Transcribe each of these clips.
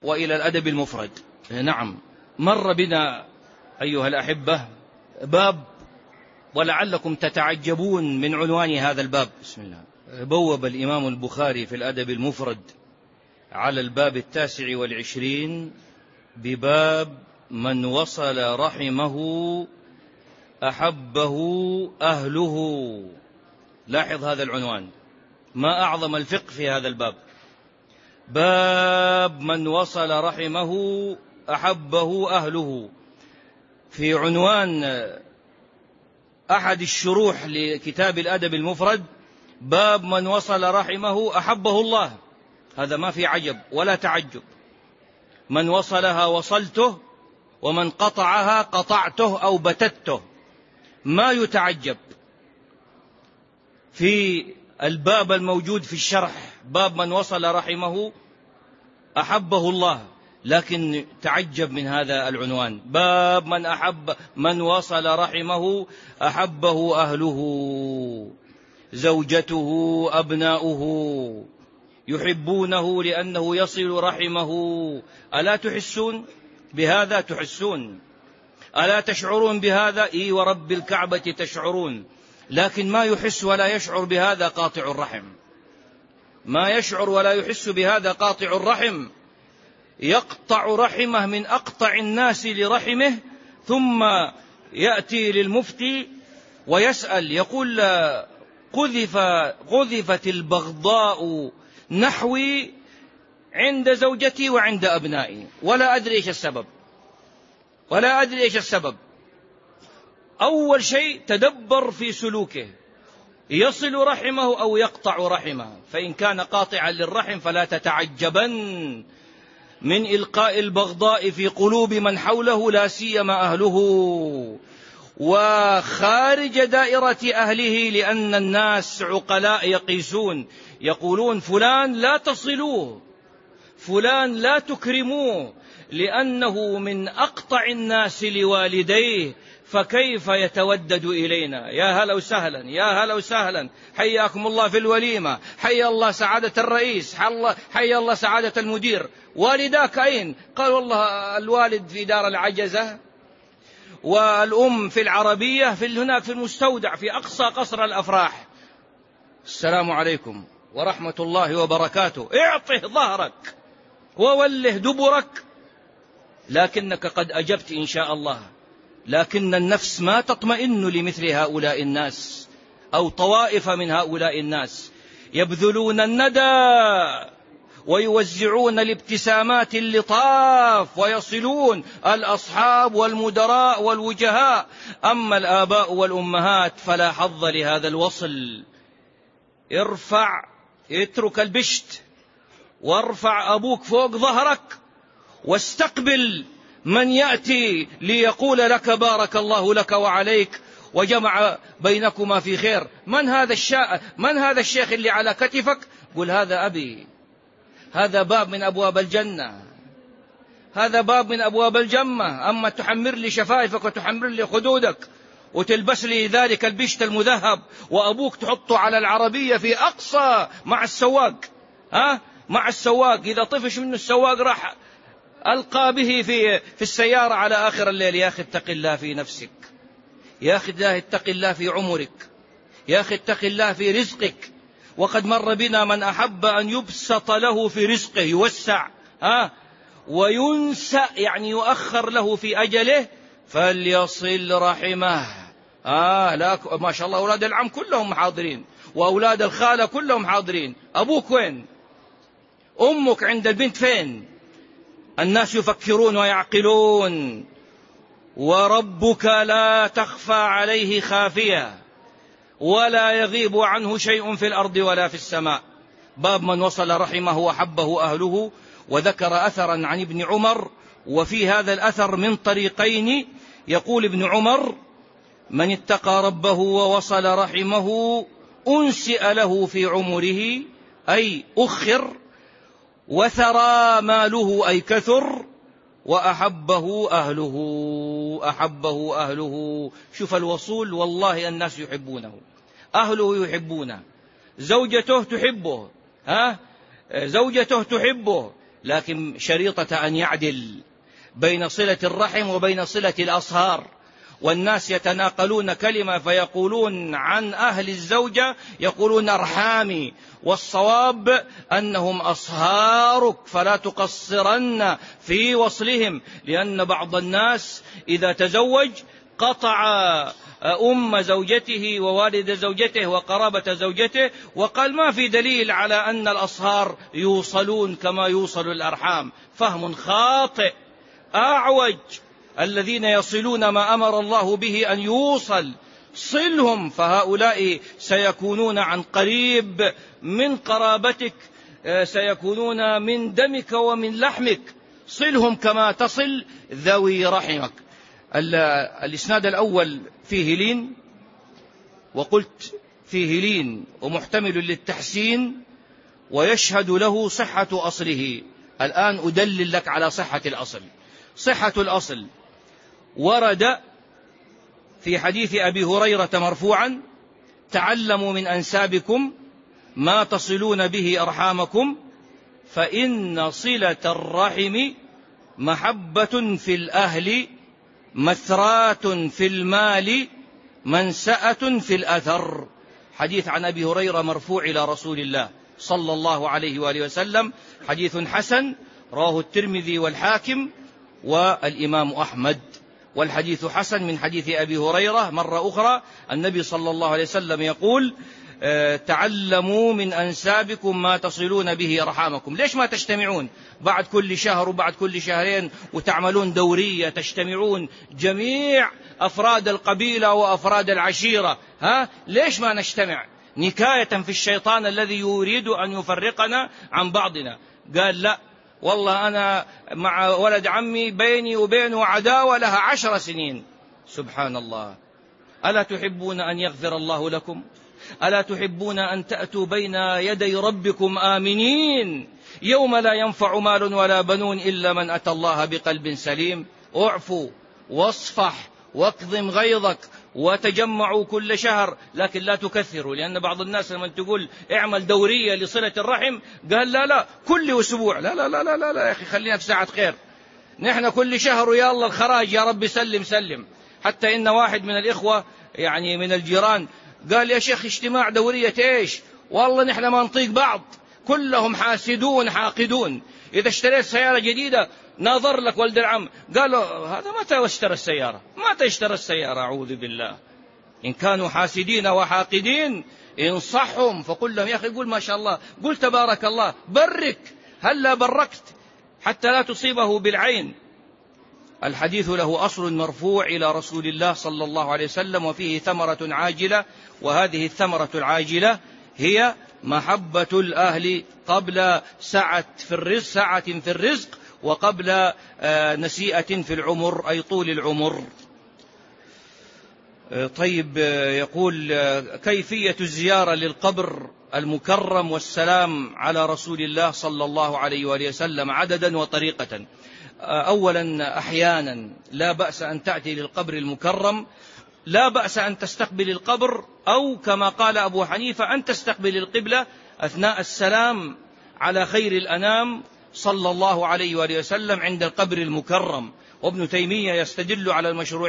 وإلى الأدب المفرد. نعم، مر بنا أيها الأحبة باب، ولعلكم تتعجبون من عنوان هذا الباب. بسم الله. بوب الإمام البخاري في الأدب المفرد على الباب 29 بباب من وصل رحمه أحبه أهله. لاحظ هذا العنوان، ما أعظم الفقه في هذا الباب. باب من وصل رحمه أحبه أهله. في عنوان أحد الشروح لكتاب الأدب المفرد باب من وصل رحمه أحبه الله. هذا ما في عجب ولا تعجب. من وصلها وصلته، ومن قطعها قطعته أو بتته، ما يتعجب. في الباب الموجود في الشرح باب من وصل رحمه أحبه الله، لكن تعجب من هذا العنوان، باب من وصل رحمه أحبه أهله، زوجته، أبناؤه يحبونه لأنه يصل رحمه. ألا تحسون بهذا؟ تحسون؟ ألا تشعرون بهذا؟ إي ورب الكعبة تشعرون. لكن ما يحس ولا يشعر بهذا قاطع الرحم. ما يشعر ولا يحس بهذا قاطع الرحم. يقطع رحمه من أقطع الناس لرحمه، ثم يأتي للمفتي ويسأل يقول قذفت البغضاء نحوي عند زوجتي وعند أبنائي ولا أدري إيش السبب. أول شيء تدبر في سلوكه، يصل رحمه أو يقطع رحمه. فإن كان قاطعا للرحم فلا تتعجبن من إلقاء البغضاء في قلوب من حوله، لا سيما أهله وخارج دائرة أهله، لأن الناس عقلاء يقيسون، يقولون فلان لا تصلوه، فلان لا تكرموه، لأنه من أقطع الناس لوالديه، فكيف يتودد إلينا؟ يا هلا وسهلا، يا هلا وسهلا، حياكم الله في الوليمة، حيا الله سعادة الرئيس، حيا الله سعادة المدير. والداك أين؟ قال والله الوالد في دار العجزة، والأم في العربية، هناك في المستودع في أقصى قصر الأفراح. السلام عليكم ورحمة الله وبركاته. اعطه ظهرك ووله دبرك. لكنك قد أجبت إن شاء الله، لكن النفس ما تطمئن لمثل هؤلاء الناس أو طوائف من هؤلاء الناس. يبذلون الندى ويوزعون الابتسامات اللطاف ويصلون الأصحاب والمدراء والوجهاء. أما الآباء والأمهات فلا حظ لهذا الوصل. اترك البشت وارفع أبوك فوق ظهرك واستقبل من يأتي ليقول لك بارك الله لك وعليك وجمع بينكما في خير. من هذا الشيخ اللي على كتفك؟ قل هذا أبي، هذا باب من أبواب الجنة، هذا باب من أبواب الجنة. أما تحمر لي شفائفك وتحمر لي خدودك وتلبس لي ذلك البشت المذهب، وأبوك تحطه على العربية في أقصى مع السواق، مع السواق، إذا طفش منه السواق راح ألقى به في السيارة على آخر الليل. يا أخي اتق الله في نفسك، يا أخي اتق الله في عمرك، يا أخي اتق الله في رزقك. وقد مر بنا من أحب أن يبسط له في رزقه، يوسع وينسأ يعني يؤخر له في أجله، فليصل رحمه. لا ما شاء الله أولاد العم كلهم حاضرين، وأولاد الخالة كلهم حاضرين. أبوك وين؟ أمك عند البنت فين؟ الناس يفكرون ويعقلون، وربك لا تخفى عليه خافية ولا يغيب عنه شيء في الأرض ولا في السماء. باب من وصل رحمه وحبه أهله. وذكر أثرا عن ابن عمر، وفي هذا الأثر من طريقين. يقول ابن عمر: من اتقى ربه ووصل رحمه أنسئ له في عمره، أي أخر، وثرى ماله أي كثر، وأحبه أهله. أحبه أهله. شوف الوصول، والله الناس يحبونه، أهله يحبونه، زوجته تحبه، زوجته تحبه، لكن شريطة أن يعدل بين صلة الرحم وبين صلة الأصهار. والناس يتناقلون كلمة فيقولون عن أهل الزوجة يقولون أرحامي، والصواب أنهم أصهارك، فلا تقصرن في وصلهم، لأن بعض الناس إذا تزوج قطع أم زوجته ووالد زوجته وقرابة زوجته، وقال ما في دليل على أن الأصهار يوصلون كما يوصل الأرحام. فهم خاطئ أعوج. الذين يصلون ما أمر الله به أن يوصل صلهم، فهؤلاء سيكونون عن قريب من قرابتك، سيكونون من دمك ومن لحمك، صلهم كما تصل ذوي رحمك. الإسناد الأول فيه لين، وقلت فيه لين ومحتمل للتحسين، ويشهد له صحة أصله. الآن أدلل لك على صحة الأصل. صحة الأصل ورد في حديث أبي هريرة مرفوعا: تعلموا من أنسابكم ما تصلون به أرحامكم، فإن صلة الرحم محبة في الأهل، مثرات في المال، منسأة في الأثر. حديث عن أبي هريرة مرفوع إلى رسول الله صلى الله عليه وآله وسلم، حديث حسن رواه الترمذي والحاكم والإمام أحمد. والحديث حسن من حديث أبي هريرة مرة أخرى. النبي صلى الله عليه وسلم يقول: تعلموا من أنسابكم ما تصلون به أرحامكم. ليش ما تجتمعون بعد كل شهر وبعد كل شهرين وتعملون دورية، تجتمعون جميع أفراد القبيلة وأفراد العشيرة؟ ليش ما نجتمع؟ نكاية في الشيطان الذي يريد أن يفرقنا عن بعضنا. قال: لا والله أنا مع ولد عمي بيني وبينه عداوة لها 10 سنين. سبحان الله. ألا تحبون أن يغفر الله لكم؟ ألا تحبون أن تأتوا بين يدي ربكم آمنين يوم لا ينفع مال ولا بنون إلا من أتى الله بقلب سليم؟ اعفوا واصفح واكظم غيظك وتجمعوا كل شهر، لكن لا تكثروا. لأن بعض الناس لما تقول اعمل دورية لصلة الرحم قال: لا كل أسبوع. لا لا لا لا لا, لا يا أخي، خلينا في ساعة خير. نحن كل شهر ويا الله الخراج يا رب سلم سلم. حتى إن واحد من الإخوة يعني من الجيران قال: يا شيخ اجتماع دورية ايش؟ والله نحن ما نطيق بعض، كلهم حاسدون حاقدون. إذا اشتريت سيارة جديدة ناظر لك ولد العم، قالوا هذا متى اشترى السيارة؟ متى اشترى السيارة؟ أعوذ بالله. إن كانوا حاسدين وحاقدين انصحهم، فقل لهم: يا أخي قول ما شاء الله، قل تبارك الله، برك، هلا بركت حتى لا تصيبه بالعين. الحديث له أصل مرفوع إلى رسول الله صلى الله عليه وسلم، وفيه ثمرة عاجلة، وهذه الثمرة العاجلة هي محبة الأهل قبل سعة في الرزق وقبل نسيئة في العمر، أي طول العمر. طيب، يقول: كيفية الزيارة للقبر المكرم والسلام على رسول الله صلى الله عليه وآله وسلم عددا وطريقة. أولا، أحيانا لا بأس أن تأتي للقبر المكرم، لا بأس أن تستقبل القبر، أو كما قال أبو حنيفة أن تستقبل القبلة أثناء السلام على خير الأنام صلى الله عليه وآله وسلم عند القبر المكرم. وابن تيمية يستدل على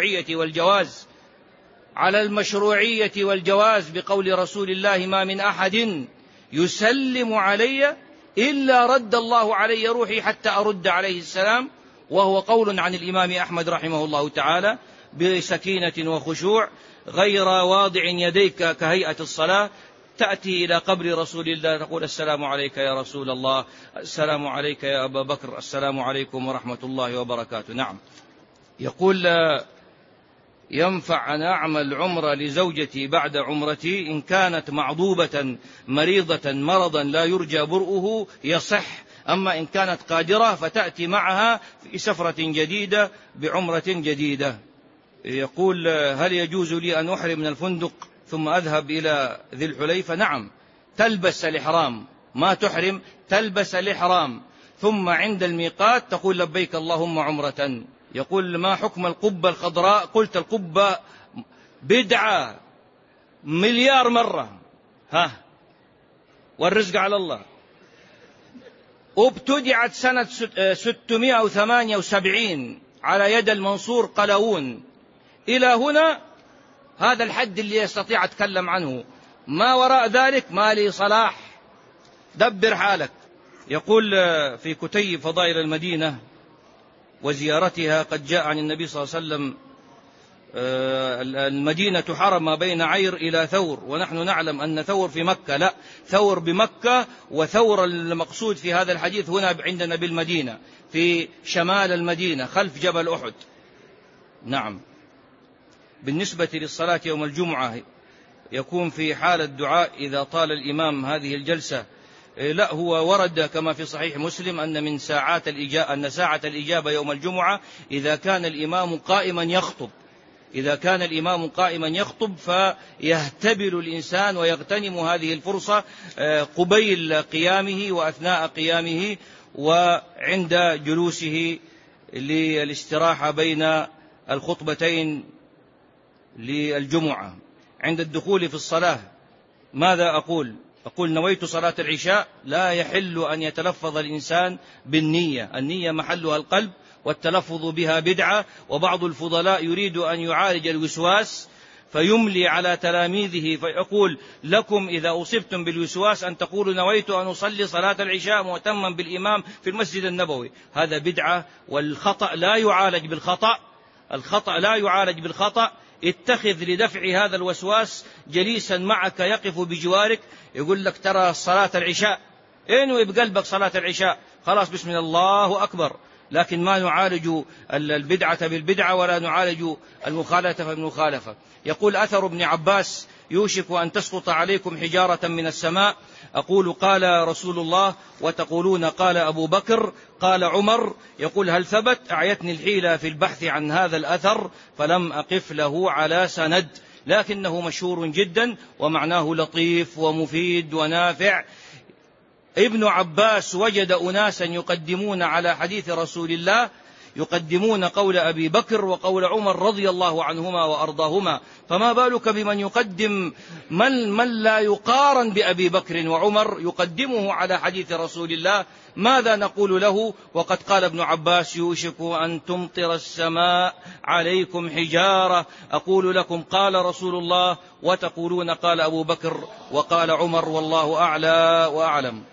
المشروعية والجواز بقول رسول الله: ما من أحد يسلم علي إلا رد الله علي روحي حتى أرد عليه السلام. وهو قول عن الإمام أحمد رحمه الله تعالى بسكينة وخشوع، غير واضع يديك كهيئة الصلاة. تأتي إلى قبر رسول الله تقول: السلام عليك يا رسول الله، السلام عليك يا أبا بكر، السلام عليكم ورحمة الله وبركاته. نعم. يقول: ينفع أن أعمل عمرة لزوجتي بعد عمرتي إن كانت معضوبة مريضة مرضا لا يرجى برؤه يصح، أما إن كانت قادرة فتأتي معها في سفرة جديدة بعمرة جديدة. يقول: هل يجوز لي أن أحرم من الفندق ثم أذهب إلى ذي الحليفة؟ نعم، تلبس الإحرام، ما تحرم، تلبس الإحرام، ثم عند الميقات تقول: لبيك اللهم عمرة. يقول: ما حكم القبة الخضراء؟ قلت: القبة بدعة مليار مرة، والرزق على الله. ابتدعت سنة 678 على يد المنصور قلاوون. إلى هنا هذا الحد اللي يستطيع أتكلم عنه، ما وراء ذلك ما لي صلاح، دبر حالك. يقول في كتيب فضائل المدينة وزيارتها: قد جاء عن النبي صلى الله عليه وسلم المدينة حرم ما بين عير إلى ثور، ونحن نعلم أن ثور في مكة، لا، ثور بمكة، وثور المقصود في هذا الحديث هنا عندنا بالمدينة في شمال المدينة خلف جبل أحد. نعم. بالنسبة للصلاة يوم الجمعة يكون في حال الدعاء إذا طال الإمام هذه الجلسة. لا، هو ورد كما في صحيح مسلم أن ساعة الإجابة يوم الجمعة إذا كان الإمام قائما يخطب، إذا كان الإمام قائما يخطب فيهتبل الإنسان ويغتنم هذه الفرصة قبيل قيامه وأثناء قيامه وعند جلوسه للاستراحة بين الخطبتين للجمعة. عند الدخول في الصلاة ماذا أقول؟ أقول: نويت صلاة العشاء. لا يحل أن يتلفظ الإنسان بالنية، النية محلها القلب، والتلفظ بها بدعة. وبعض الفضلاء يريد أن يعالج الوسواس فيملي على تلاميذه فيقول: لكم إذا أصبتم بالوسواس أن تقولوا نويت أن أصلي صلاة العشاء مؤتما بالإمام في المسجد النبوي. هذا بدعة، والخطأ لا يعالج بالخطأ، الخطأ لا يعالج بالخطأ. اتخذ لدفع هذا الوسواس جليسا معك يقف بجوارك يقول لك: ترى صلاة العشاء، انوي بقلبك صلاة العشاء، خلاص بسم الله أكبر. لكن ما نعالج البدعة بالبدعة ولا نعالج المخالفة بالمخالفة. يقول أثر ابن عباس: يوشك أن تسقط عليكم حجارة من السماء، أقول قال رسول الله وتقولون قال أبو بكر قال عمر. يقول: هل ثبت؟ أعيتني الحيلة في البحث عن هذا الأثر فلم أقف له على سند، لكنه مشهور جدا ومعناه لطيف ومفيد ونافع. ابن عباس وجد أناسا يقدمون على حديث رسول الله، يقدمون قول أبي بكر وقول عمر رضي الله عنهما وأرضاهما، فما بالك بمن يقدم من لا يقارن بأبي بكر وعمر، يقدمه على حديث رسول الله؟ ماذا نقول له وقد قال ابن عباس: يوشك أن تمطر السماء عليكم حجارة، أقول لكم قال رسول الله وتقولون قال أبو بكر وقال عمر، والله أعلى وأعلم.